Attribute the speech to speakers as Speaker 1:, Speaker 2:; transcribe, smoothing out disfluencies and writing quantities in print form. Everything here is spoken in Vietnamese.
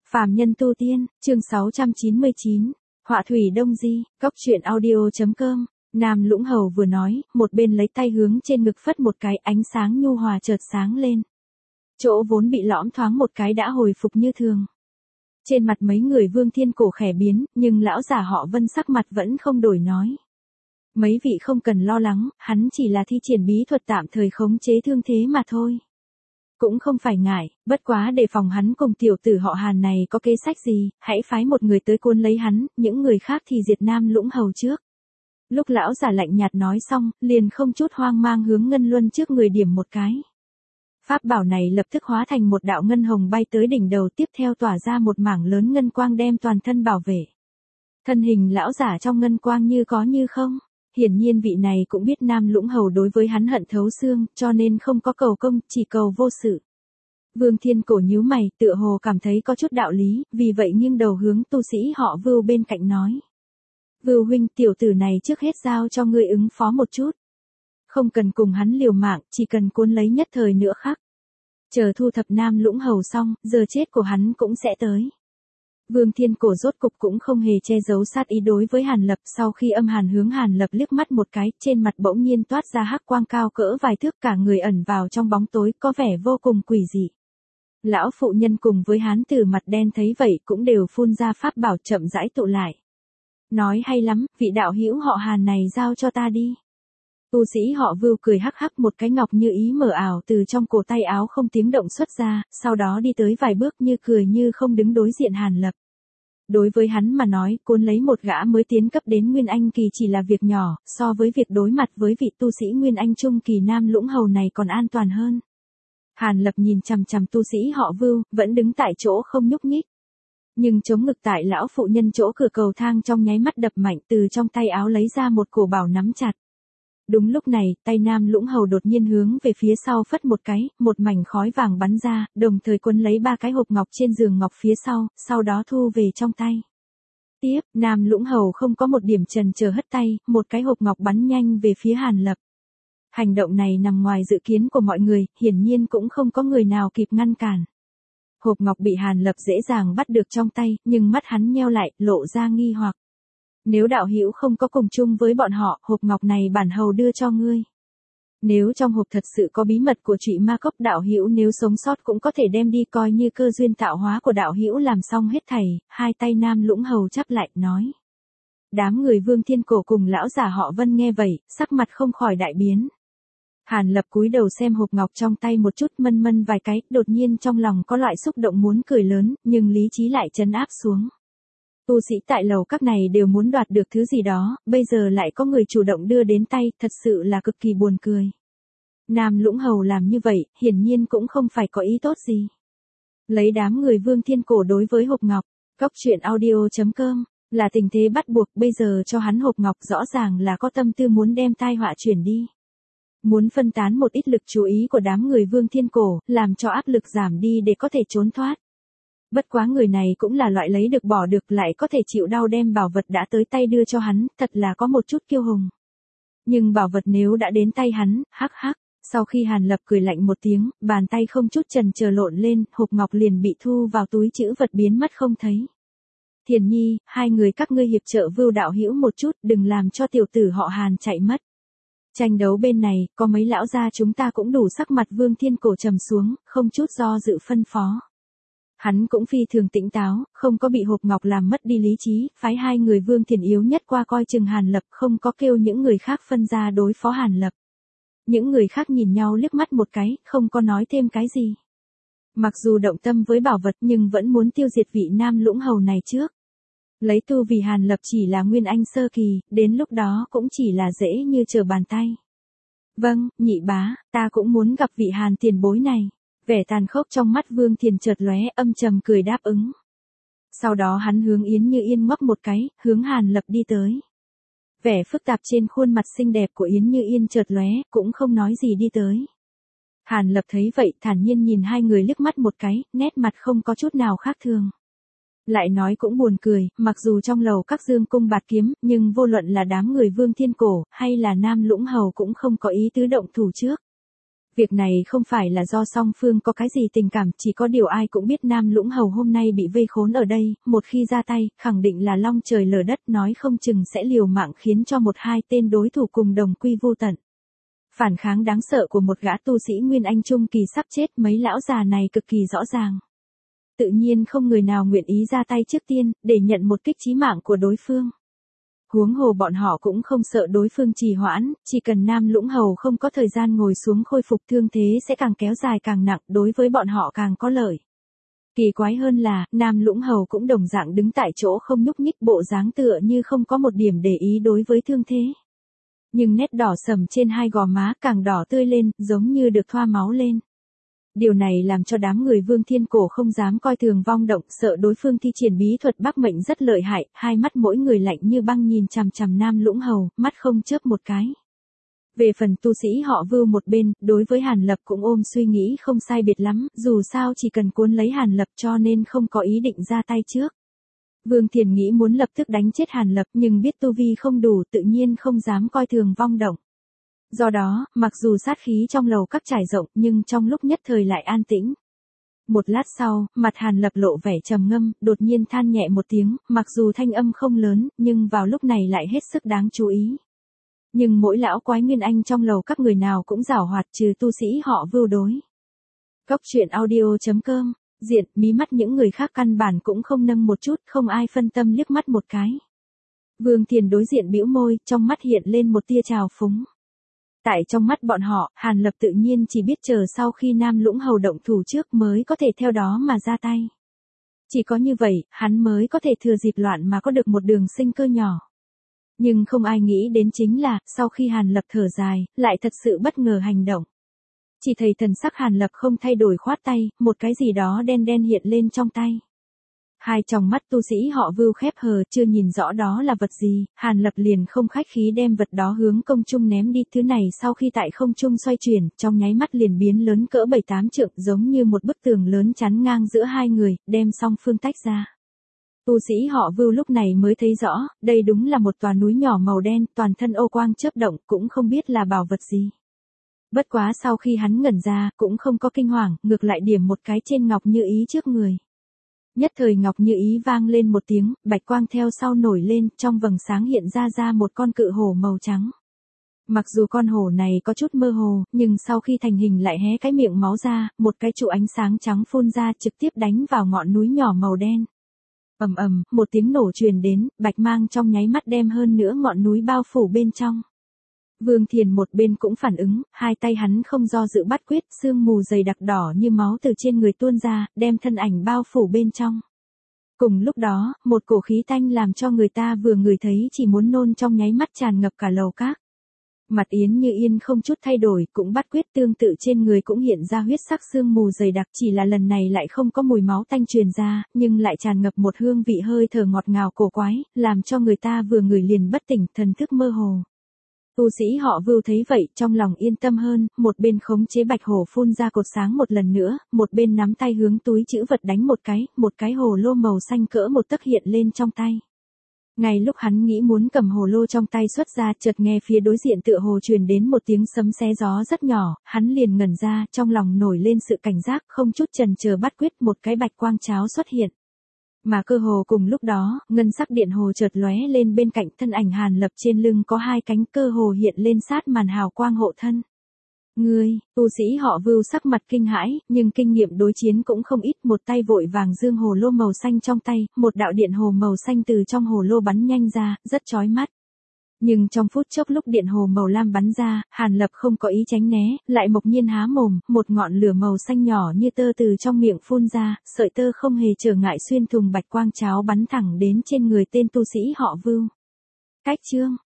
Speaker 1: Phàm nhân tu tiên, chương 699, họa thủy đông di, cóc truyện audio.com. Nam Lũng Hầu vừa nói, một bên lấy tay hướng trên ngực phất một cái, ánh sáng nhu hòa chợt sáng lên. Chỗ vốn bị lõm thoáng một cái đã hồi phục như thường. Trên mặt mấy người Vương Thiên Cổ khẽ biến, nhưng lão giả họ Vân sắc mặt vẫn không đổi nói. Mấy vị không cần lo lắng, hắn chỉ là thi triển bí thuật tạm thời khống chế thương thế mà thôi. Cũng không phải ngại, bất quá để phòng hắn cùng tiểu tử họ Hàn này có kế sách gì, hãy phái một người tới cuốn lấy hắn, những người khác thì diệt Nam Lũng Hầu trước. Lúc lão giả lạnh nhạt nói xong, liền không chút hoang mang hướng Ngân Luân trước người điểm một cái. Pháp bảo này lập tức hóa thành một đạo ngân hồng bay tới đỉnh đầu, tiếp theo tỏa ra một mảng lớn ngân quang đem toàn thân bảo vệ. Thân hình lão giả trong ngân quang như có như không. Hiển nhiên vị này cũng biết Nam Lũng Hầu đối với hắn hận thấu xương, cho nên không có cầu công, chỉ cầu vô sự. Vương Thiên Cổ nhíu mày, tựa hồ cảm thấy có chút đạo lý, vì vậy nghiêng đầu hướng tu sĩ họ Vưu bên cạnh nói. Vưu huynh, tiểu tử này trước hết giao cho ngươi ứng phó một chút. Không cần cùng hắn liều mạng, chỉ cần cuốn lấy nhất thời nữa khắc. Chờ thu thập Nam Lũng Hầu xong, giờ chết của hắn cũng sẽ tới. Vương Thiên Cổ rốt cục cũng không hề che giấu sát ý đối với Hàn Lập, sau khi âm hàn hướng Hàn Lập liếc mắt một cái, trên mặt bỗng nhiên toát ra hắc quang cao cỡ vài thước, cả người ẩn vào trong bóng tối, có vẻ vô cùng quỷ dị. Lão phụ nhân cùng với hán tử mặt đen thấy vậy cũng đều phun ra pháp bảo chậm rãi tụ lại. Nói hay lắm, vị đạo hữu họ Hàn này giao cho ta đi. Tu sĩ họ Vưu cười hắc hắc, một cái ngọc như ý mở ảo từ trong cổ tay áo không tiếng động xuất ra, sau đó đi tới vài bước như cười như không đứng đối diện Hàn Lập. Đối với hắn mà nói, cuốn lấy một gã mới tiến cấp đến Nguyên Anh kỳ chỉ là việc nhỏ, so với việc đối mặt với vị tu sĩ Nguyên Anh trung kỳ Nam Lũng Hầu này còn an toàn hơn. Hàn Lập nhìn chằm chằm tu sĩ họ Vưu, vẫn đứng tại chỗ không nhúc nhích. Nhưng chống ngực tại lão phụ nhân chỗ cửa cầu thang trong nháy mắt đập mạnh, từ trong tay áo lấy ra một cổ bảo nắm chặt. Đúng lúc này, tay Nam Lũng Hầu đột nhiên hướng về phía sau phất một cái, một mảnh khói vàng bắn ra, đồng thời quấn lấy ba cái hộp ngọc trên giường ngọc phía sau đó thu về trong tay. Tiếp, Nam Lũng Hầu không có một điểm chần chờ hất tay, một cái hộp ngọc bắn nhanh về phía Hàn Lập. Hành động này nằm ngoài dự kiến của mọi người, hiển nhiên cũng không có người nào kịp ngăn cản. Hộp ngọc bị Hàn Lập dễ dàng bắt được trong tay, nhưng mắt hắn nheo lại, lộ ra nghi hoặc. Nếu đạo hữu không có cùng chung với bọn họ, hộp ngọc này bản hầu đưa cho ngươi. Nếu trong hộp thật sự có bí mật của Trụy Ma Cốc, đạo hữu nếu sống sót cũng có thể đem đi, coi như cơ duyên tạo hóa của đạo hữu làm xong hết thảy. Hai tay Nam Lũng Hầu chắp lại, nói. Đám người Vương Thiên Cổ cùng lão giả họ Vân nghe vậy, sắc mặt không khỏi đại biến. Hàn Lập cúi đầu xem hộp ngọc trong tay một chút, mân vài cái, đột nhiên trong lòng có loại xúc động muốn cười lớn, nhưng lý trí lại trấn áp xuống. Tu sĩ tại lầu các này đều muốn đoạt được thứ gì đó, bây giờ lại có người chủ động đưa đến tay, thật sự là cực kỳ buồn cười. Nam Lũng Hầu làm như vậy, hiển nhiên cũng không phải có ý tốt gì. Lấy đám người Vương Thiên Cổ đối với hộp ngọc, cóc truyện audio.com, là tình thế bắt buộc, bây giờ cho hắn hộp ngọc rõ ràng là có tâm tư muốn đem tai họa chuyển đi. Muốn phân tán một ít lực chú ý của đám người Vương Thiên Cổ, làm cho áp lực giảm đi để có thể trốn thoát. Bất quá người này cũng là loại lấy được bỏ được, lại có thể chịu đau đem bảo vật đã tới tay đưa cho hắn, thật là có một chút kiêu hùng. Nhưng bảo vật nếu đã đến tay hắn, hắc hắc, sau khi Hàn Lập cười lạnh một tiếng, bàn tay không chút chần chờ lộn lên, hộp ngọc liền bị thu vào túi trữ vật biến mất không thấy. Thiền Nhi, hai người các ngươi hiệp trợ Vưu đạo hữu một chút, đừng làm cho tiểu tử họ Hàn chạy mất. Tranh đấu bên này, có mấy lão gia chúng ta cũng đủ. Sắc mặt Vương Thiên Cổ trầm xuống, không chút do dự phân phó. Hắn cũng phi thường tỉnh táo, không có bị hộp ngọc làm mất đi lý trí, phái hai người Vương Thiền yếu nhất qua coi chừng Hàn Lập, không có kêu những người khác phân ra đối phó Hàn Lập. Những người khác nhìn nhau liếc mắt một cái, không có nói thêm cái gì. Mặc dù động tâm với bảo vật nhưng vẫn muốn tiêu diệt vị Nam Lũng Hầu này trước. Lấy tu vì Hàn Lập chỉ là Nguyên Anh sơ kỳ, đến lúc đó cũng chỉ là dễ như trở bàn tay. Vâng, nhị bá, ta cũng muốn gặp vị Hàn tiền bối này. Vẻ tàn khốc trong mắt Vương Thiền chợt lóe, âm trầm cười đáp ứng. Sau đó hắn hướng Yến Như Yên ngoắc một cái, hướng Hàn Lập đi tới. Vẻ phức tạp trên khuôn mặt xinh đẹp của Yến Như Yên chợt lóe, cũng không nói gì đi tới. Hàn Lập thấy vậy, thản nhiên nhìn hai người liếc mắt một cái, nét mặt không có chút nào khác thường. Lại nói cũng buồn cười, mặc dù trong lầu các dương cung bạt kiếm, nhưng vô luận là đám người Vương Thiên Cổ, hay là Nam Lũng Hầu cũng không có ý tứ động thủ trước. Việc này không phải là do song phương có cái gì tình cảm, chỉ có điều ai cũng biết Nam Lũng Hầu hôm nay bị vây khốn ở đây, một khi ra tay, khẳng định là long trời lở đất, nói không chừng sẽ liều mạng khiến cho một hai tên đối thủ cùng đồng quy vu tận. Phản kháng đáng sợ của một gã tu sĩ Nguyên Anh Trung kỳ sắp chết, mấy lão già này cực kỳ rõ ràng. Tự nhiên không người nào nguyện ý ra tay trước tiên, để nhận một kích chí mạng của đối phương. Huống hồ bọn họ cũng không sợ đối phương trì hoãn, chỉ cần Nam Lũng Hầu không có thời gian ngồi xuống khôi phục, thương thế sẽ càng kéo dài càng nặng, đối với bọn họ càng có lợi. Kỳ quái hơn là, Nam Lũng Hầu cũng đồng dạng đứng tại chỗ không nhúc nhích, bộ dáng tựa như không có một điểm để ý đối với thương thế. Nhưng nét đỏ sầm trên hai gò má càng đỏ tươi lên, giống như được thoa máu lên. Điều này làm cho đám người Vương Thiên Cổ không dám coi thường vong động, sợ đối phương thi triển bí thuật Bắc Mệnh rất lợi hại, hai mắt mỗi người lạnh như băng nhìn chằm chằm Nam Lũng Hầu, mắt không chớp một cái. Về phần tu sĩ họ Vưu một bên, đối với Hàn Lập cũng ôm suy nghĩ không sai biệt lắm, dù sao chỉ cần cuốn lấy Hàn Lập cho nên không có ý định ra tay trước. Vương Thiền nghĩ muốn lập tức đánh chết Hàn Lập, nhưng biết tu vi không đủ, tự nhiên không dám coi thường vong động. Do đó, mặc dù sát khí trong lầu các trải rộng, nhưng trong lúc nhất thời lại an tĩnh. Một lát sau, mặt Hàn Lập lộ vẻ trầm ngâm, đột nhiên than nhẹ một tiếng, mặc dù thanh âm không lớn, nhưng vào lúc này lại hết sức đáng chú ý. Nhưng mỗi lão quái Nguyên Anh trong lầu các người nào cũng giảo hoạt, trừ tu sĩ họ Vưu đối. Cốc truyện audio.com, diện, mí mắt những người khác căn bản cũng không nâng một chút, không ai phân tâm liếc mắt một cái. Vương Thiền đối diện bĩu môi, trong mắt hiện lên một tia trào phúng. Tại trong mắt bọn họ, Hàn Lập tự nhiên chỉ biết chờ sau khi Nam Lũng Hầu động thủ trước mới có thể theo đó mà ra tay. Chỉ có như vậy, hắn mới có thể thừa dịp loạn mà có được một đường sinh cơ nhỏ. Nhưng không ai nghĩ đến chính là, sau khi Hàn Lập thở dài, lại thật sự bất ngờ hành động. Chỉ thấy thần sắc Hàn Lập không thay đổi, khoát tay, một cái gì đó đen đen hiện lên trong tay. Hai tròng mắt tu sĩ họ Vưu khép hờ, chưa nhìn rõ đó là vật gì, Hàn Lập liền không khách khí đem vật đó hướng không trung ném đi. Thứ này sau khi tại không trung xoay chuyển, trong nháy mắt liền biến lớn cỡ 7-8 trượng, giống như một bức tường lớn chắn ngang giữa hai người, đem song phương tách ra. Tu sĩ họ Vưu lúc này mới thấy rõ, đây đúng là một tòa núi nhỏ màu đen, toàn thân ô quang chớp động, cũng không biết là bảo vật gì. Bất quá sau khi hắn ngẩn ra, cũng không có kinh hoàng, ngược lại điểm một cái trên Ngọc Như Ý trước người. Nhất thời Ngọc Như Ý vang lên một tiếng, bạch quang theo sau nổi lên, trong vầng sáng hiện ra một con cự hổ màu trắng. Mặc dù con hổ này có chút mơ hồ, nhưng sau khi thành hình lại hé cái miệng máu ra, một cái trụ ánh sáng trắng phun ra trực tiếp đánh vào ngọn núi nhỏ màu đen. Ầm ầm, một tiếng nổ truyền đến, bạch mang trong nháy mắt đem hơn nữa ngọn núi bao phủ bên trong. Vương Thiền một bên cũng phản ứng, hai tay hắn không do dự bắt quyết, sương mù dày đặc đỏ như máu từ trên người tuôn ra, đem thân ảnh bao phủ bên trong. Cùng lúc đó, một cổ khí tanh làm cho người ta vừa ngửi thấy chỉ muốn nôn trong nháy mắt tràn ngập cả lầu các. Mặt Yến Như Yên không chút thay đổi, cũng bắt quyết, tương tự trên người cũng hiện ra huyết sắc sương mù dày đặc, chỉ là lần này lại không có mùi máu tanh truyền ra, nhưng lại tràn ngập một hương vị hơi thở ngọt ngào cổ quái, làm cho người ta vừa ngửi liền bất tỉnh, thần thức mơ hồ. Tu sĩ họ Vưu thấy vậy, trong lòng yên tâm hơn, một bên khống chế bạch hổ phun ra cột sáng một lần nữa, một bên nắm tay hướng túi trữ vật đánh một cái hồ lô màu xanh cỡ một tấc hiện lên trong tay. Ngay lúc hắn nghĩ muốn cầm hồ lô trong tay xuất ra, chợt nghe phía đối diện tựa hồ truyền đến một tiếng sấm xé gió rất nhỏ, hắn liền ngẩn ra, trong lòng nổi lên sự cảnh giác, không chút chần chờ bắt quyết, một cái bạch quang cháo xuất hiện. Mà cơ hồ cùng lúc đó, ngân sắc điện hồ chợt lóe lên bên cạnh, thân ảnh Hàn Lập trên lưng có hai cánh, cơ hồ hiện lên sát màn hào quang hộ thân. Ngươi, tu sĩ họ Vưu sắc mặt kinh hãi, nhưng kinh nghiệm đối chiến cũng không ít, một tay vội vàng dương hồ lô màu xanh trong tay, một đạo điện hồ màu xanh từ trong hồ lô bắn nhanh ra, rất chói mắt. Nhưng trong phút chốc lúc điện hồ màu lam bắn ra, Hàn Lập không có ý tránh né, lại mộc nhiên há mồm, một ngọn lửa màu xanh nhỏ như tơ từ trong miệng phun ra, sợi tơ không hề trở ngại xuyên thùng bạch quang cháo bắn thẳng đến trên người tên tu sĩ họ Vưu. Cách chương